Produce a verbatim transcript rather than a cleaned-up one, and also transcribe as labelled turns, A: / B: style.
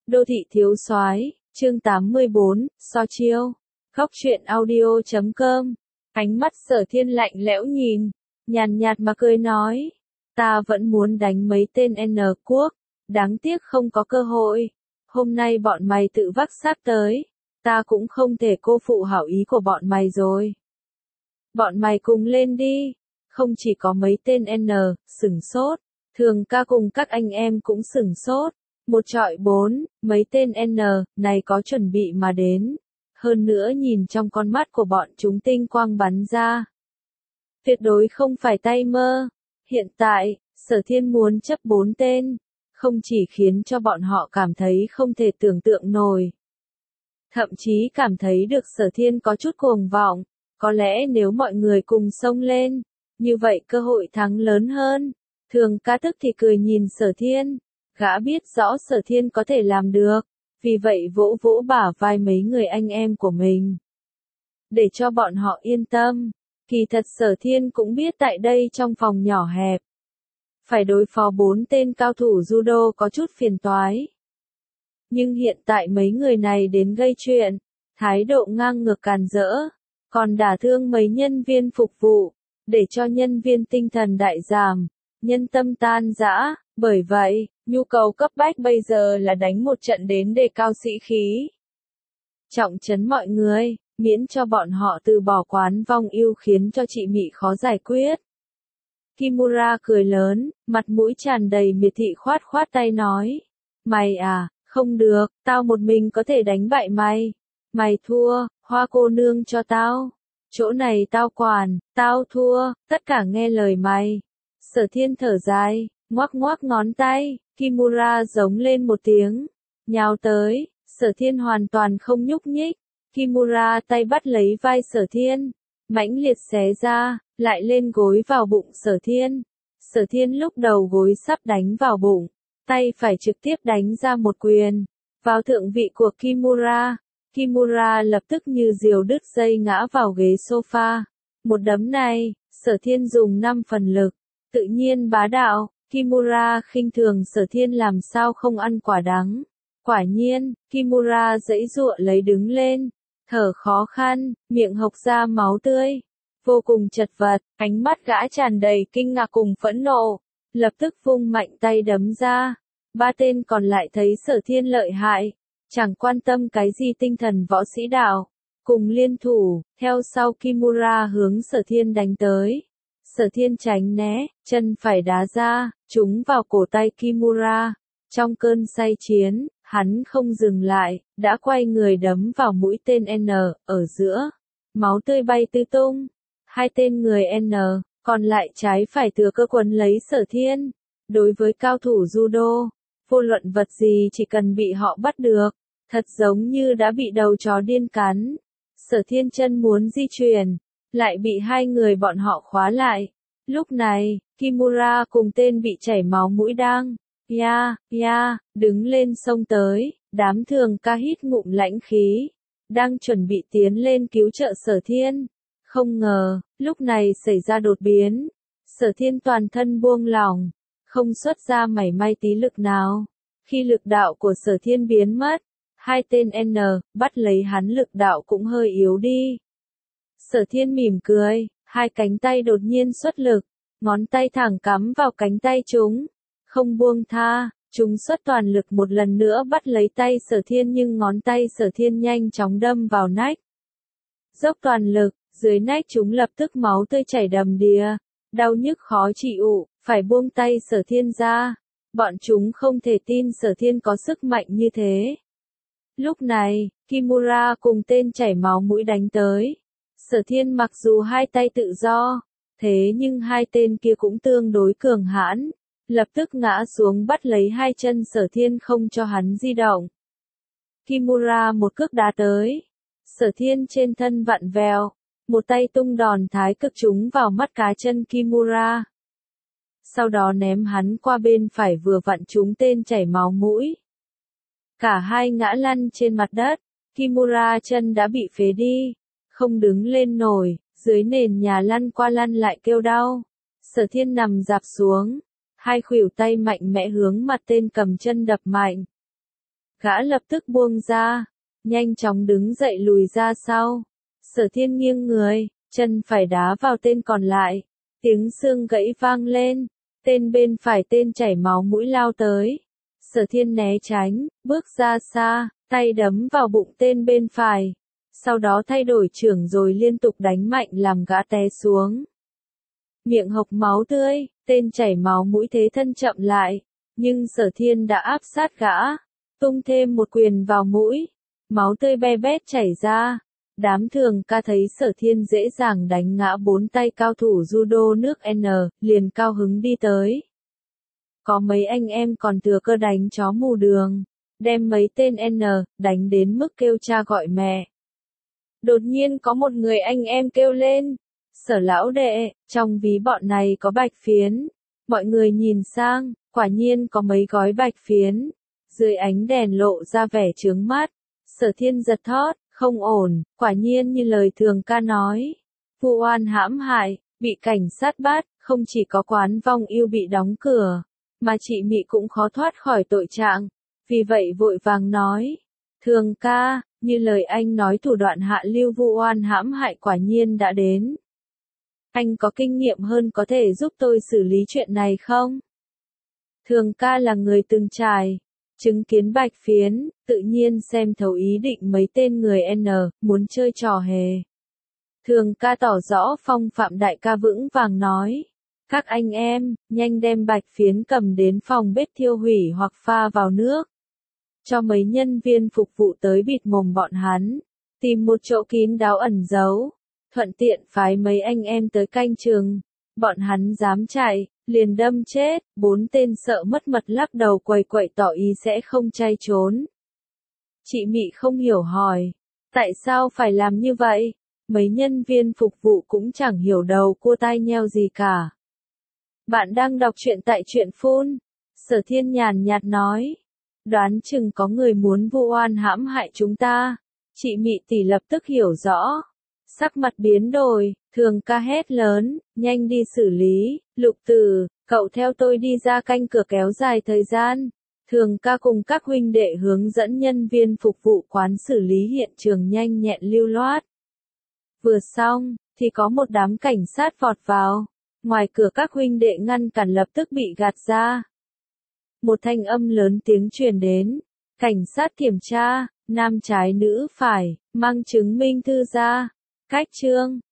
A: Đô thị thiếu soái, chương tám mươi bốn, so chiêu. Góc truyện audio chấm com. Ánh mắt Sở Thiên lạnh lẽo nhìn, nhàn nhạt mà cười nói, ta vẫn muốn đánh mấy tên N quốc, đáng tiếc không có cơ hội. Hôm nay bọn mày tự vác xác tới, ta cũng không thể cô phụ hảo ý của bọn mày rồi. Bọn mày cùng lên đi. Không chỉ có mấy tên N, sửng sốt, Thường ca cùng các anh em cũng sửng sốt. Một trọi bốn, mấy tên N, này có chuẩn bị mà đến. Hơn nữa nhìn trong con mắt của bọn chúng tinh quang bắn ra. Tuyệt đối không phải tay mơ. Hiện tại, Sở Thiên muốn chấp bốn tên, không chỉ khiến cho bọn họ cảm thấy không thể tưởng tượng nổi. Thậm chí cảm thấy được Sở Thiên có chút cuồng vọng, có lẽ nếu mọi người cùng xông lên, như vậy cơ hội thắng lớn hơn. Thường ca tức thì cười nhìn Sở Thiên, gã biết rõ Sở Thiên có thể làm được, vì vậy vỗ vỗ bả vai mấy người anh em của mình. Để cho bọn họ yên tâm, kỳ thật Sở Thiên cũng biết tại đây trong phòng nhỏ hẹp, phải đối phó bốn tên cao thủ judo có chút phiền toái. Nhưng hiện tại mấy người này đến gây chuyện, thái độ ngang ngược càn rỡ, còn đả thương mấy nhân viên phục vụ, để cho nhân viên tinh thần đại giảm, nhân tâm tan rã. Bởi vậy, nhu cầu cấp bách bây giờ là đánh một trận đến đề cao sĩ khí. Trọng trấn mọi người, miễn cho bọn họ từ bỏ quán vong ưu khiến cho chị Mị khó giải quyết. Kimura cười lớn, mặt mũi tràn đầy miệt thị khoát khoát tay nói. Mày à, không được, tao một mình có thể đánh bại mày. Mày thua, Hoa cô nương cho tao. Chỗ này tao quản, tao thua, tất cả nghe lời mày. Sở Thiên thở dài, ngoắc ngoắc ngón tay, Kimura giống lên một tiếng, nhào tới. Sở Thiên hoàn toàn không nhúc nhích. Kimura tay bắt lấy vai Sở Thiên, mãnh liệt xé ra, lại lên gối vào bụng Sở Thiên. Sở Thiên lúc đầu gối sắp đánh vào bụng, tay phải trực tiếp đánh ra một quyền vào thượng vị của Kimura. Kimura lập tức như diều đứt dây ngã vào ghế sofa. Một đấm này, Sở Thiên dùng năm phần lực, tự nhiên bá đạo. Kimura khinh thường Sở Thiên làm sao không ăn quả đắng. Quả nhiên, Kimura giãy giụa lấy đứng lên, thở khó khăn, miệng hộc ra máu tươi, vô cùng chật vật, ánh mắt gã tràn đầy kinh ngạc cùng phẫn nộ, lập tức vung mạnh tay đấm ra. Ba tên còn lại thấy Sở Thiên lợi hại, chẳng quan tâm cái gì tinh thần võ sĩ đạo, cùng liên thủ, theo sau Kimura hướng Sở Thiên đánh tới. Sở Thiên tránh né, chân phải đá ra, trúng vào cổ tay Kimura. Trong cơn say chiến, hắn không dừng lại, đã quay người đấm vào mũi tên N, ở giữa. Máu tươi bay tứ tung. Hai tên người N, còn lại trái phải thừa cơ quấn lấy Sở Thiên. Đối với cao thủ judo, vô luận vật gì chỉ cần bị họ bắt được, thật giống như đã bị đầu chó điên cắn. Sở Thiên chân muốn di chuyển, lại bị hai người bọn họ khóa lại. Lúc này, Kimura cùng tên bị chảy máu mũi đang, ya, ya, đứng lên xông tới. Đám Thường ca hít ngụm lãnh khí, đang chuẩn bị tiến lên cứu trợ Sở Thiên. Không ngờ, lúc này xảy ra đột biến. Sở Thiên toàn thân buông lỏng, không xuất ra mảy may tí lực nào. Khi lực đạo của Sở Thiên biến mất, hai tên N, bắt lấy hắn lực đạo cũng hơi yếu đi. Sở Thiên mỉm cười, hai cánh tay đột nhiên xuất lực, ngón tay thẳng cắm vào cánh tay chúng, không buông tha, chúng xuất toàn lực một lần nữa bắt lấy tay Sở Thiên nhưng ngón tay Sở Thiên nhanh chóng đâm vào nách. Dốc toàn lực, dưới nách chúng lập tức máu tươi chảy đầm đìa, đau nhức khó chịu, phải buông tay Sở Thiên ra. Bọn chúng không thể tin Sở Thiên có sức mạnh như thế. Lúc này, Kimura cùng tên chảy máu mũi đánh tới. Sở Thiên mặc dù hai tay tự do, thế nhưng hai tên kia cũng tương đối cường hãn, lập tức ngã xuống bắt lấy hai chân Sở Thiên không cho hắn di động. Kimura một cước đá tới, Sở Thiên trên thân vặn vẹo, một tay tung đòn thái cực trúng vào mắt cá chân Kimura. Sau đó ném hắn qua bên phải vừa vặn trúng tên chảy máu mũi. Cả hai ngã lăn trên mặt đất, Kimura chân đã bị phế đi, không đứng lên nổi, dưới nền nhà lăn qua lăn lại kêu đau. Sở Thiên nằm rạp xuống, hai khuỷu tay mạnh mẽ hướng mặt tên cầm chân đập mạnh. Gã lập tức buông ra, nhanh chóng đứng dậy lùi ra sau. Sở Thiên nghiêng người, chân phải đá vào tên còn lại. Tiếng xương gãy vang lên, tên bên phải tên chảy máu mũi lao tới. Sở Thiên né tránh, bước ra xa, tay đấm vào bụng tên bên phải. Sau đó thay đổi chưởng rồi liên tục đánh mạnh làm gã té xuống. Miệng hộc máu tươi, tên chảy máu mũi thế thân chậm lại, nhưng Sở Thiên đã áp sát gã, tung thêm một quyền vào mũi, máu tươi be bét chảy ra. Đám thường ca thấy Sở Thiên dễ dàng đánh ngã bốn tay cao thủ judo nước N, liền cao hứng đi tới. Có mấy anh em còn thừa cơ đánh chó mù đường, đem mấy tên N, đánh đến mức kêu cha gọi mẹ. Đột nhiên có một người anh em kêu lên, Sở lão đệ, trong ví bọn này có bạch phiến. Mọi người nhìn sang, quả nhiên có mấy gói bạch phiến. Dưới ánh đèn lộ ra vẻ chướng mắt. Sở Thiên giật thót, không ổn, quả nhiên như lời thường ca nói. Vu oan hãm hại, bị cảnh sát bắt, không chỉ có quán vong yêu bị đóng cửa, mà chị Mị cũng khó thoát khỏi tội trạng. Vì vậy vội vàng nói, thường ca, như lời anh nói thủ đoạn hạ lưu vu oan hãm hại quả nhiên đã đến. Anh có kinh nghiệm hơn có thể giúp tôi xử lý chuyện này không? Thường ca là người từng trải, chứng kiến bạch phiến, tự nhiên xem thấu ý định mấy tên người N, muốn chơi trò hề. Thường ca tỏ rõ phong phạm đại ca vững vàng nói, các anh em, nhanh đem bạch phiến cầm đến phòng bếp thiêu hủy hoặc pha vào nước. Cho mấy nhân viên phục vụ tới bịt mồm bọn hắn, tìm một chỗ kín đáo ẩn giấu, thuận tiện phái mấy anh em tới canh chừng. Bọn hắn dám chạy, liền đâm chết. Bốn tên sợ mất mật lắc đầu quầy quậy tỏ ý sẽ không chay trốn. Chị Mị không hiểu hỏi, tại sao phải làm như vậy? Mấy nhân viên phục vụ cũng chẳng hiểu đầu cua tai nheo gì cả. Bạn đang đọc truyện tại truyện phun. Sở Thiên nhàn nhạt nói, đoán chừng có người muốn vu oan hãm hại chúng ta. Chị Mị tỷ lập tức hiểu rõ. Sắc mặt biến đổi, thường ca hét lớn, nhanh đi xử lý. Lục Tử, cậu theo tôi đi ra canh cửa kéo dài thời gian. Thường ca cùng các huynh đệ hướng dẫn nhân viên phục vụ quán xử lý hiện trường nhanh nhẹn lưu loát. Vừa xong, thì có một đám cảnh sát vọt vào. Ngoài cửa các huynh đệ ngăn cản lập tức bị gạt ra. Một thanh âm lớn tiếng truyền đến. Cảnh sát kiểm tra, nam trái nữ phải, mang chứng minh thư ra. Cách chương